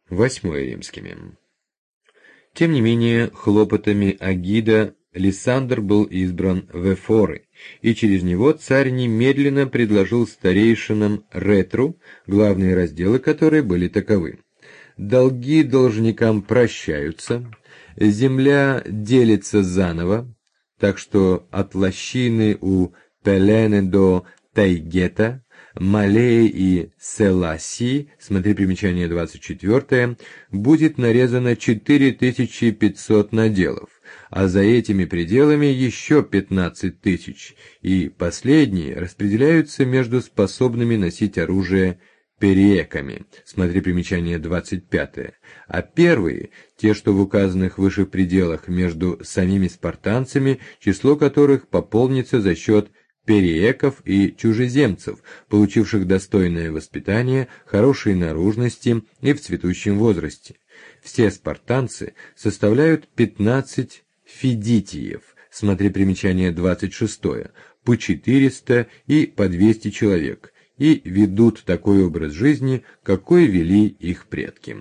8 римскими. Тем не менее, хлопотами Агида Лисандр был избран в эфоры, и через него царь немедленно предложил старейшинам ретру, главные разделы которой были таковы: долги должникам прощаются, земля делится заново, так что от лощины у Пелены до Тайгета, Малеи и Селасии, смотри примечание 24, будет нарезано 4500 наделов, а за этими пределами еще 15 тысяч, и последние распределяются между способными носить оружие периеками, смотри примечание 25, а первые, те, что в указанных выше пределах между самими спартанцами, число которых пополнится за счет периеков и чужеземцев, получивших достойное воспитание, хорошей наружности и в цветущем возрасте. Все спартанцы составляют 15 фидитиев, смотри примечание 26, по 400 и по 200 человек, и ведут такой образ жизни, какой вели их предки.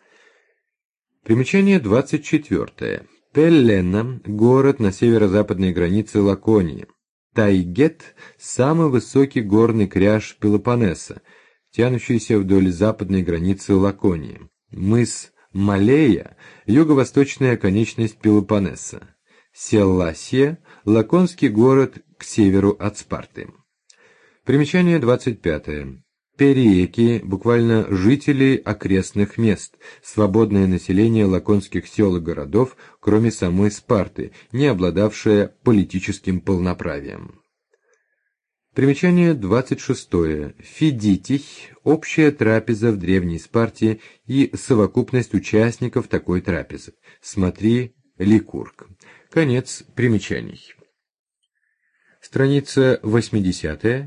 Примечание 24. Пеллена – город на северо-западной границе Лаконии. Тайгет – самый высокий горный кряж Пелопоннеса, тянущийся вдоль западной границы Лаконии. Мыс Малея – юго-восточная оконечность Пелопоннеса. Селласия – лаконский город к северу от Спарты. Примечание 25. Периеки, буквально жители окрестных мест, свободное население лаконских сел и городов, кроме самой Спарты, не обладавшее политическим полноправием. Примечание 26. Фидитий – общая трапеза в древней Спарте и совокупность участников такой трапезы. Смотри Ликург. Конец примечаний. Страница 80.